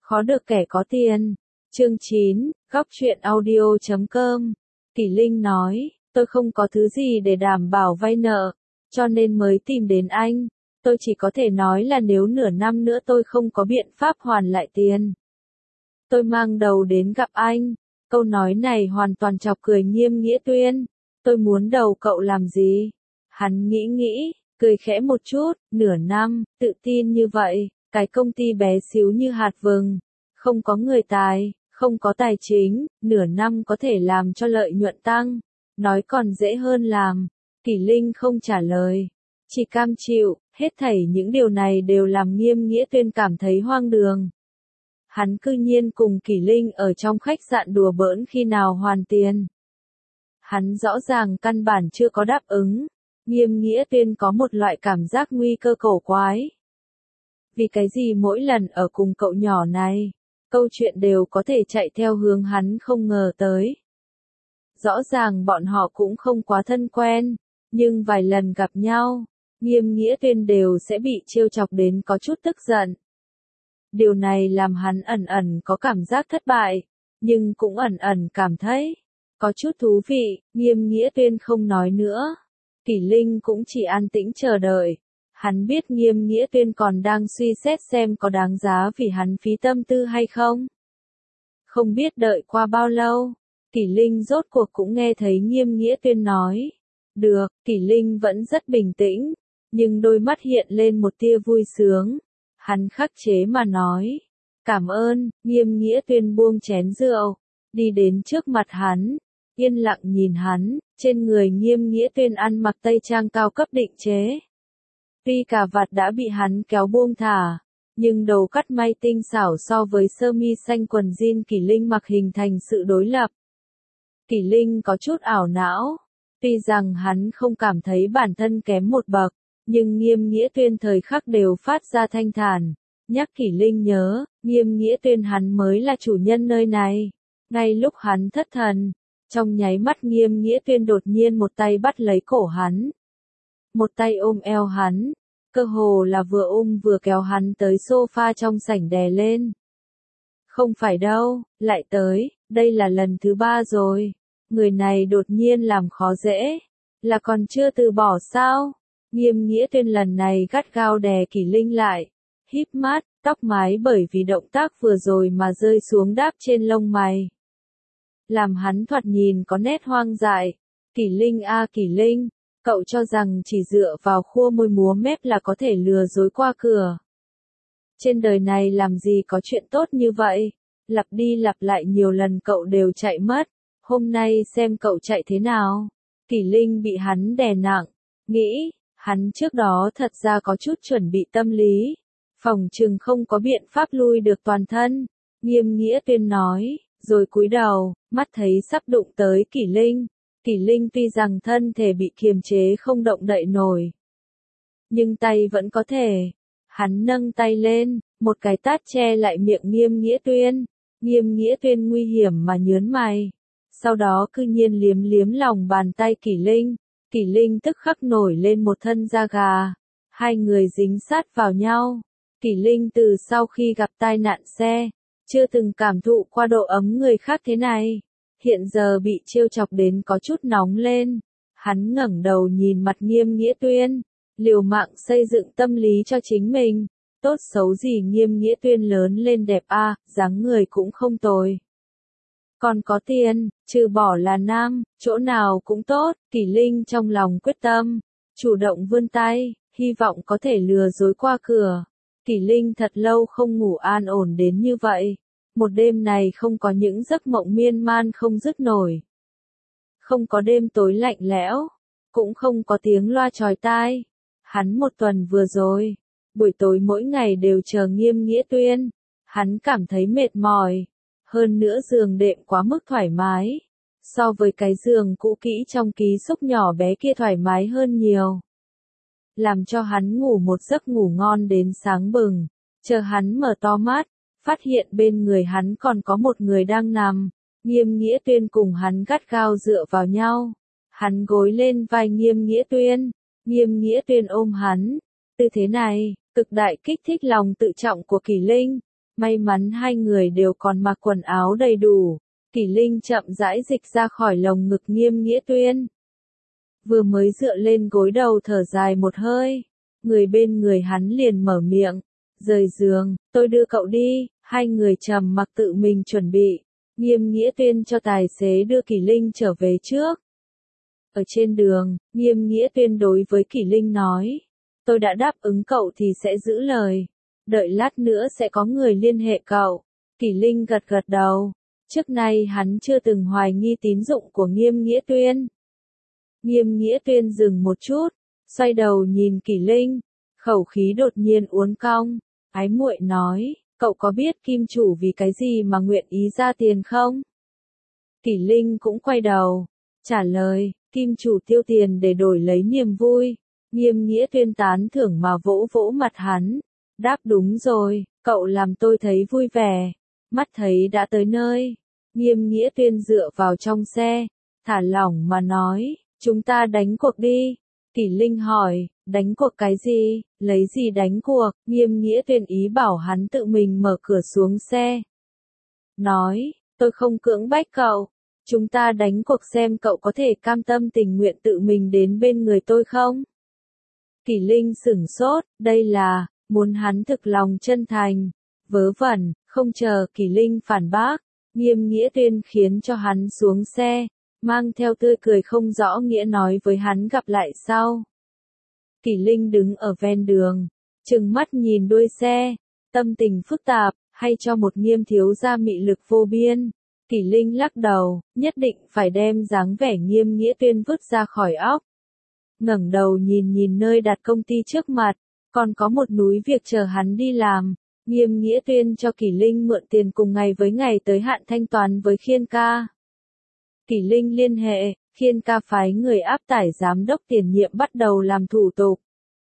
Khó được kẻ có tiền. Chương 9, góc truyện audio.com. Kỷ Linh nói, tôi không có thứ gì để đảm bảo vay nợ, cho nên mới tìm đến anh. Tôi chỉ có thể nói là nếu nửa năm nữa tôi không có biện pháp hoàn lại tiền, tôi mang đầu đến gặp anh. Câu nói này hoàn toàn chọc cười Nghiêm Nghĩa Tuyên. Tôi muốn đầu cậu làm gì? Hắn nghĩ, cười khẽ một chút, nửa năm, tự tin như vậy, cái công ty bé xíu như hạt vừng, không có người tài, không có tài chính, nửa năm có thể làm cho lợi nhuận tăng, nói còn dễ hơn làm. Kỷ Linh không trả lời, chỉ cam chịu, hết thảy những điều này đều làm Nghiêm Nghĩa Tuyên cảm thấy hoang đường. Hắn cư nhiên cùng Kỷ Linh ở trong khách sạn đùa bỡn khi nào hoàn tiền. Hắn rõ ràng căn bản chưa có đáp ứng. Nghiêm Nghĩa Tuyên có một loại cảm giác nguy cơ cổ quái. Vì cái gì mỗi lần ở cùng cậu nhỏ này, câu chuyện đều có thể chạy theo hướng hắn không ngờ tới. Rõ ràng bọn họ cũng không quá thân quen, nhưng vài lần gặp nhau, Nghiêm Nghĩa Tuyên đều sẽ bị trêu chọc đến có chút tức giận. Điều này làm hắn ẩn ẩn có cảm giác thất bại, nhưng cũng ẩn ẩn cảm thấy có chút thú vị. Nghiêm Nghĩa Tuyên không nói nữa. Kỷ Linh cũng chỉ an tĩnh chờ đợi. Hắn biết Nghiêm Nghĩa Tuyên còn đang suy xét xem có đáng giá vì hắn phí tâm tư hay không. Không biết đợi qua bao lâu, Kỷ Linh rốt cuộc cũng nghe thấy Nghiêm Nghĩa Tuyên nói. Được, Kỷ Linh vẫn rất bình tĩnh, nhưng đôi mắt hiện lên một tia vui sướng. Hắn khắc chế mà nói. Cảm ơn. Nghiêm Nghĩa Tuyên buông chén rượu, đi đến trước mặt hắn, yên lặng nhìn hắn. Trên người Nghiêm Nghĩa Tuyên ăn mặc tây trang cao cấp định chế. Tuy cà vạt đã bị hắn kéo buông thả, nhưng đầu cắt may tinh xảo so với sơ mi xanh quần jean Kỷ Linh mặc hình thành sự đối lập. Kỷ Linh có chút ảo não, tuy rằng hắn không cảm thấy bản thân kém một bậc, nhưng Nghiêm Nghĩa Tuyên thời khắc đều phát ra thanh thản, nhắc Kỷ Linh nhớ, Nghiêm Nghĩa Tuyên hắn mới là chủ nhân nơi này. Ngay lúc hắn thất thần, trong nháy mắt Nghiêm Nghĩa Tuyên đột nhiên một tay bắt lấy cổ hắn, một tay ôm eo hắn, cơ hồ là vừa ôm vừa kéo hắn tới sofa trong sảnh đè lên. Không phải đâu, lại tới, đây là lần thứ 3 rồi. Người này đột nhiên làm khó dễ, là còn chưa từ bỏ sao? Nghiêm Nghĩa Tuyên lần này gắt gao đè Kỷ Linh lại, híp mắt, tóc mái bởi vì động tác vừa rồi mà rơi xuống đáp trên lông mày, làm hắn thoạt nhìn có nét hoang dại. Kỷ Linh a Kỷ Linh, cậu cho rằng chỉ dựa vào khua môi múa mép là có thể lừa dối qua cửa. Trên đời này làm gì có chuyện tốt như vậy, lặp đi lặp lại nhiều lần cậu đều chạy mất, hôm nay xem cậu chạy thế nào. Kỷ Linh bị hắn đè nặng, nghĩ, hắn trước đó thật ra có chút chuẩn bị tâm lý, phòng chừng không có biện pháp lui được toàn thân. Nghiêm Nghĩa Tuyên nói, rồi cúi đầu, mắt thấy sắp đụng tới Kỷ Linh. Kỷ Linh tuy rằng thân thể bị kiềm chế không động đậy nổi, nhưng tay vẫn có thể. Hắn nâng tay lên, một cái tát che lại miệng Nghiêm Nghĩa Tuyên. Nghiêm Nghĩa Tuyên nguy hiểm mà nhớn mày, sau đó cư nhiên liếm lòng bàn tay Kỷ Linh. Kỷ Linh tức khắc nổi lên một thân da gà, hai người dính sát vào nhau. Kỷ Linh từ sau khi gặp tai nạn xe, chưa từng cảm thụ qua độ ấm người khác thế này, hiện giờ bị trêu chọc đến có chút nóng lên. Hắn ngẩng đầu nhìn mặt Nghiêm Nghĩa Tuyên, liều mạng xây dựng tâm lý cho chính mình. Tốt xấu gì Nghiêm Nghĩa Tuyên lớn lên đẹp a, dáng người cũng không tồi, còn có tiền, trừ bỏ là nam, chỗ nào cũng tốt. Kỷ Linh trong lòng quyết tâm, chủ động vươn tay, hy vọng có thể lừa dối qua cửa. Kỷ Linh thật lâu không ngủ an ổn đến như vậy. Một đêm này không có những giấc mộng miên man không dứt nổi, không có đêm tối lạnh lẽo, cũng không có tiếng loa chói tai. Hắn một tuần vừa rồi, buổi tối mỗi ngày đều chờ Nghiêm Nghĩa Tuyên. Hắn cảm thấy mệt mỏi, hơn nữa giường đệm quá mức thoải mái, so với cái giường cũ kỹ trong ký xúc nhỏ bé kia thoải mái hơn nhiều, làm cho hắn ngủ một giấc ngủ ngon đến sáng bừng. Chờ hắn mở to mắt, phát hiện bên người hắn còn có một người đang nằm. Nghiêm Nghĩa Tuyên cùng hắn gắt gao dựa vào nhau, hắn gối lên vai Nghiêm Nghĩa Tuyên, Nghiêm Nghĩa Tuyên ôm hắn. Tư thế này, cực đại kích thích lòng tự trọng của Kỷ Linh. May mắn hai người đều còn mặc quần áo đầy đủ. Kỷ Linh chậm rãi dịch ra khỏi lồng ngực Nghiêm Nghĩa Tuyên. Vừa mới dựa lên gối đầu thở dài một hơi, người bên người hắn liền mở miệng, rời giường, tôi đưa cậu đi. Hai người trầm mặc tự mình chuẩn bị. Nghiêm Nghĩa Tuyên cho tài xế đưa Kỷ Linh trở về trước. Ở trên đường, Nghiêm Nghĩa Tuyên đối với Kỷ Linh nói, tôi đã đáp ứng cậu thì sẽ giữ lời. Đợi lát nữa sẽ có người liên hệ cậu. Kỷ Linh gật gật đầu. Trước nay hắn chưa từng hoài nghi tín dụng của Nghiêm Nghĩa Tuyên. Nghiêm Nghĩa Tuyên dừng một chút, xoay đầu nhìn Kỷ Linh, khẩu khí đột nhiên uốn cong, ái muội nói, cậu có biết Kim chủ vì cái gì mà nguyện ý ra tiền không? Kỷ Linh cũng quay đầu, trả lời, Kim chủ tiêu tiền để đổi lấy niềm vui. Nghiêm Nghĩa Tuyên tán thưởng mà vỗ vỗ mặt hắn, đáp đúng rồi, cậu làm tôi thấy vui vẻ, mắt thấy đã tới nơi. Nghiêm Nghĩa Tuyên dựa vào trong xe, thả lỏng mà nói, chúng ta đánh cuộc đi. Kỷ Linh hỏi, đánh cuộc cái gì, lấy gì đánh cuộc? Nghiêm Nghĩa Tuyên ý bảo hắn tự mình mở cửa xuống xe. Nói, tôi không cưỡng bách cậu, chúng ta đánh cuộc xem cậu có thể cam tâm tình nguyện tự mình đến bên người tôi không? Kỷ Linh sửng sốt, đây là, muốn hắn thực lòng chân thành, vớ vẩn, không chờ Kỷ Linh phản bác. Nghiêm Nghĩa Tuyên khiến cho hắn xuống xe, mang theo tươi cười không rõ nghĩa nói với hắn gặp lại sau. Kỷ Linh đứng ở ven đường, trừng mắt nhìn đuôi xe, tâm tình phức tạp, hay cho một Nghiêm thiếu gia mị lực vô biên. Kỷ Linh lắc đầu, nhất định phải đem dáng vẻ Nghiêm Nghĩa Tuyên vứt ra khỏi óc. Ngẩng đầu nhìn nơi đặt công ty trước mặt, còn có một núi việc chờ hắn đi làm. Nghiêm Nghĩa Tuyên cho Kỷ Linh mượn tiền cùng ngày với ngày tới hạn thanh toán với Khiên ca. Kỷ Linh liên hệ, Khiên ca phái người áp tải giám đốc tiền nhiệm bắt đầu làm thủ tục.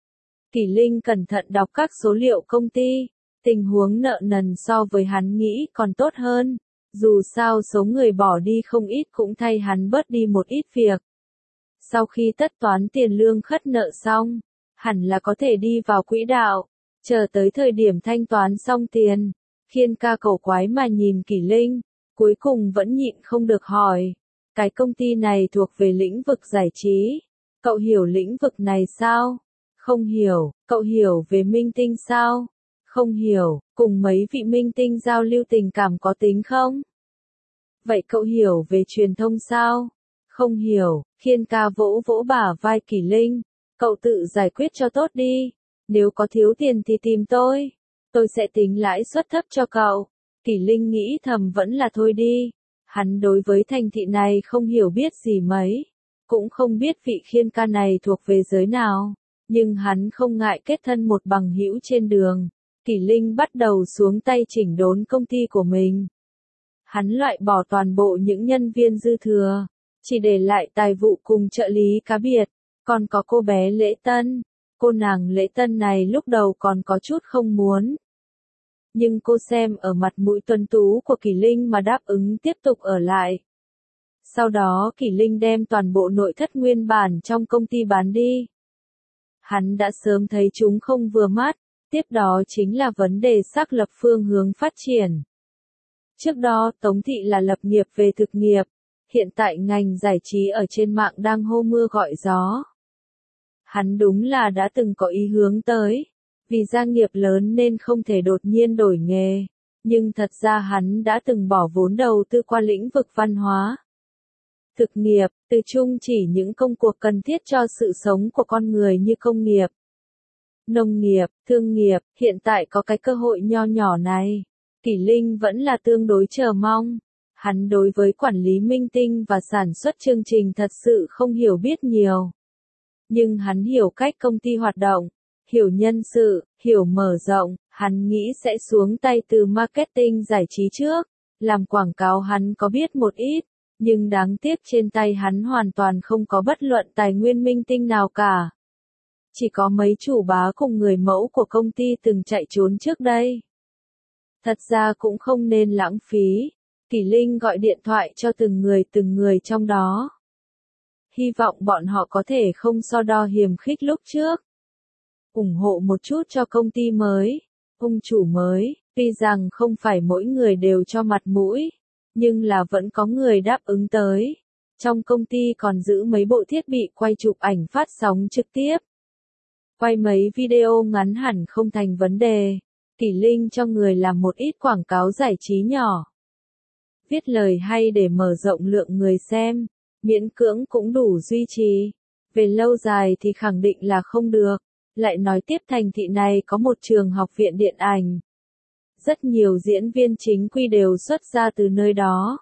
Kỷ Linh cẩn thận đọc các số liệu công ty, tình huống nợ nần so với hắn nghĩ còn tốt hơn, dù sao số người bỏ đi không ít cũng thay hắn bớt đi một ít việc. Sau khi tất toán tiền lương khất nợ xong, hẳn là có thể đi vào quỹ đạo. Chờ tới thời điểm thanh toán xong tiền, Khiên ca cổ quái mà nhìn Kỷ Linh, cuối cùng vẫn nhịn không được hỏi, cái công ty này thuộc về lĩnh vực giải trí, cậu hiểu lĩnh vực này sao? Không hiểu. Cậu hiểu về minh tinh sao? Không hiểu. Cùng mấy vị minh tinh giao lưu tình cảm có tính không? Vậy cậu hiểu về truyền thông sao? Không hiểu. Khiên ca vỗ vỗ bả vai Kỷ Linh, cậu tự giải quyết cho tốt đi. Nếu có thiếu tiền thì tìm tôi sẽ tính lãi suất thấp cho cậu. Kỷ Linh nghĩ thầm vẫn là thôi đi. Hắn đối với thành thị này không hiểu biết gì mấy, cũng không biết vị Khiên ca này thuộc về giới nào, nhưng hắn không ngại kết thân một bằng hữu trên đường. Kỷ Linh bắt đầu xuống tay chỉnh đốn công ty của mình. Hắn loại bỏ toàn bộ những nhân viên dư thừa, chỉ để lại tài vụ cùng trợ lý cá biệt, còn có cô bé Lễ Tân. Cô nàng Lễ Tân này lúc đầu còn có chút không muốn. Nhưng cô xem ở mặt mũi tuấn tú của Kỷ Linh mà đáp ứng tiếp tục ở lại. Sau đó Kỷ Linh đem toàn bộ nội thất nguyên bản trong công ty bán đi. Hắn đã sớm thấy chúng không vừa mắt, tiếp đó chính là vấn đề xác lập phương hướng phát triển. Trước đó Tống Thị là lập nghiệp về thực nghiệp, hiện tại ngành giải trí ở trên mạng đang hô mưa gọi gió. Hắn đúng là đã từng có ý hướng tới, vì gia nghiệp lớn nên không thể đột nhiên đổi nghề, nhưng thật ra hắn đã từng bỏ vốn đầu tư qua lĩnh vực văn hóa. Thực nghiệp, từ chung chỉ những công cuộc cần thiết cho sự sống của con người như công nghiệp, nông nghiệp, thương nghiệp, hiện tại có cái cơ hội nho nhỏ này. Kỷ Linh vẫn là tương đối chờ mong. Hắn đối với quản lý minh tinh và sản xuất chương trình thật sự không hiểu biết nhiều. Nhưng hắn hiểu cách công ty hoạt động, hiểu nhân sự, hiểu mở rộng, hắn nghĩ sẽ xuống tay từ marketing giải trí trước. Làm quảng cáo hắn có biết một ít, nhưng đáng tiếc trên tay hắn hoàn toàn không có bất luận tài nguyên minh tinh nào cả. Chỉ có mấy chủ bá cùng người mẫu của công ty từng chạy trốn trước đây. Thật ra cũng không nên lãng phí. Kỷ Linh gọi điện thoại cho từng người trong đó. Hy vọng bọn họ có thể không so đo hiềm khích lúc trước. Ủng hộ một chút cho công ty mới, ông chủ mới. Tuy rằng không phải mỗi người đều cho mặt mũi, nhưng là vẫn có người đáp ứng tới. Trong công ty còn giữ mấy bộ thiết bị quay chụp ảnh phát sóng trực tiếp. Quay mấy video ngắn hẳn không thành vấn đề. Kỷ Linh cho người làm một ít quảng cáo giải trí nhỏ. Viết lời hay để mở rộng lượng người xem, miễn cưỡng cũng đủ duy trì. Về lâu dài thì khẳng định là không được. Lại nói tiếp thành thị này có một trường học viện điện ảnh. Rất nhiều diễn viên chính quy đều xuất ra từ nơi đó.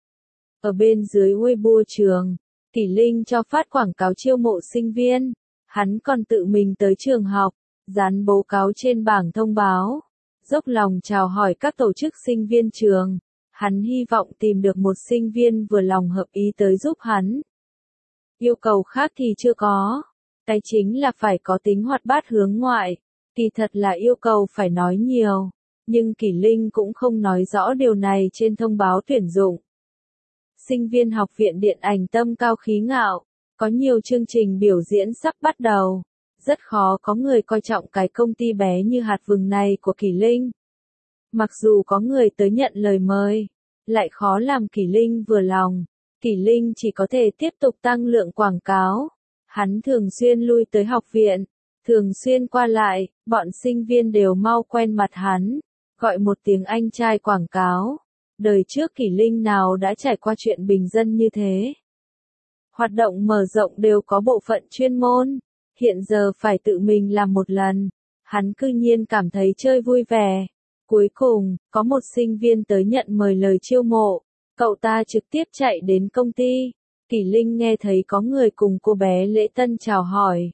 Ở bên dưới Weibo trường, Kỷ Linh cho phát quảng cáo chiêu mộ sinh viên. Hắn còn tự mình tới trường học, dán bố cáo trên bảng thông báo, dốc lòng chào hỏi các tổ chức sinh viên trường. Hắn hy vọng tìm được một sinh viên vừa lòng hợp ý tới giúp hắn. Yêu cầu khác thì chưa có. Cái chính là phải có tính hoạt bát hướng ngoại. Kỳ thật là yêu cầu phải nói nhiều. Nhưng Kỷ Linh cũng không nói rõ điều này trên thông báo tuyển dụng. Sinh viên học viện điện ảnh tâm cao khí ngạo. Có nhiều chương trình biểu diễn sắp bắt đầu. Rất khó có người coi trọng cái công ty bé như hạt vừng này của Kỷ Linh. Mặc dù có người tới nhận lời mời, lại khó làm Kỷ Linh vừa lòng. Kỷ Linh chỉ có thể tiếp tục tăng lượng quảng cáo. Hắn thường xuyên lui tới học viện, thường xuyên qua lại, bọn sinh viên đều mau quen mặt hắn, gọi một tiếng anh trai quảng cáo. Đời trước Kỷ Linh nào đã trải qua chuyện bình dân như thế. Hoạt động mở rộng đều có bộ phận chuyên môn, hiện giờ phải tự mình làm một lần. Hắn cư nhiên cảm thấy chơi vui vẻ. Cuối cùng, có một sinh viên tới nhận mời lời chiêu mộ, cậu ta trực tiếp chạy đến công ty. Kỷ Linh nghe thấy có người cùng cô bé lễ tân chào hỏi.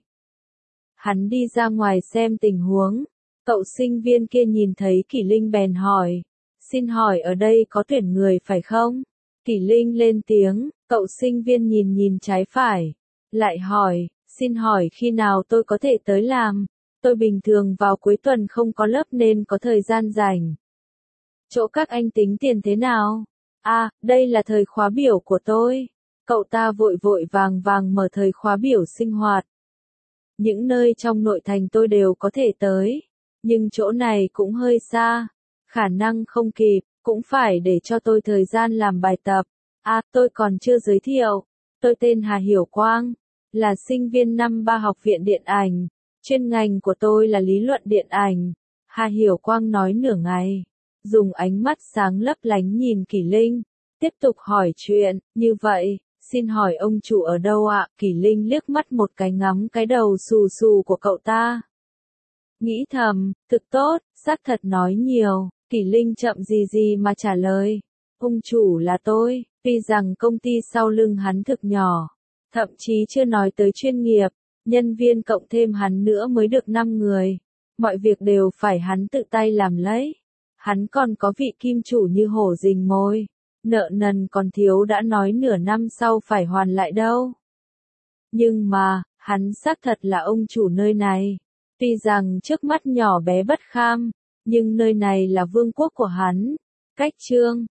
Hắn đi ra ngoài xem tình huống, cậu sinh viên kia nhìn thấy Kỷ Linh bèn hỏi, xin hỏi ở đây có tuyển người phải không? Kỷ Linh lên tiếng, cậu sinh viên nhìn nhìn trái phải, lại hỏi, xin hỏi khi nào tôi có thể tới làm? Tôi bình thường vào cuối tuần không có lớp nên có thời gian rảnh. Chỗ các anh tính tiền thế nào? À, đây là thời khóa biểu của tôi. Cậu ta vội vội vàng vàng mở thời khóa biểu sinh hoạt. Những nơi trong nội thành tôi đều có thể tới, nhưng chỗ này cũng hơi xa, khả năng không kịp, cũng phải để cho tôi thời gian làm bài tập. À, tôi còn chưa giới thiệu, tôi tên Hà Hiểu Quang, là sinh viên năm 3 học viện điện ảnh, chuyên ngành của tôi là lý luận điện ảnh. Hà Hiểu Quang nói nửa ngày, dùng ánh mắt sáng lấp lánh nhìn Kỷ Linh, tiếp tục hỏi chuyện, như vậy. Xin hỏi ông chủ ở đâu ạ? Kỷ Linh liếc mắt một cái ngắm cái đầu xù xù của cậu ta. Nghĩ thầm, thực tốt, xác thật nói nhiều. Kỷ Linh chậm gì gì mà trả lời. Ông chủ là tôi, tuy rằng công ty sau lưng hắn thực nhỏ, thậm chí chưa nói tới chuyên nghiệp, nhân viên cộng thêm hắn nữa mới được 5 người. Mọi việc đều phải hắn tự tay làm lấy. Hắn còn có vị kim chủ như hổ rình mồi. Nợ nần còn thiếu đã nói nửa năm sau phải hoàn lại đâu. Nhưng mà, hắn xác thật là ông chủ nơi này. Tuy rằng trước mắt nhỏ bé bất kham, nhưng nơi này là vương quốc của hắn. Cách chương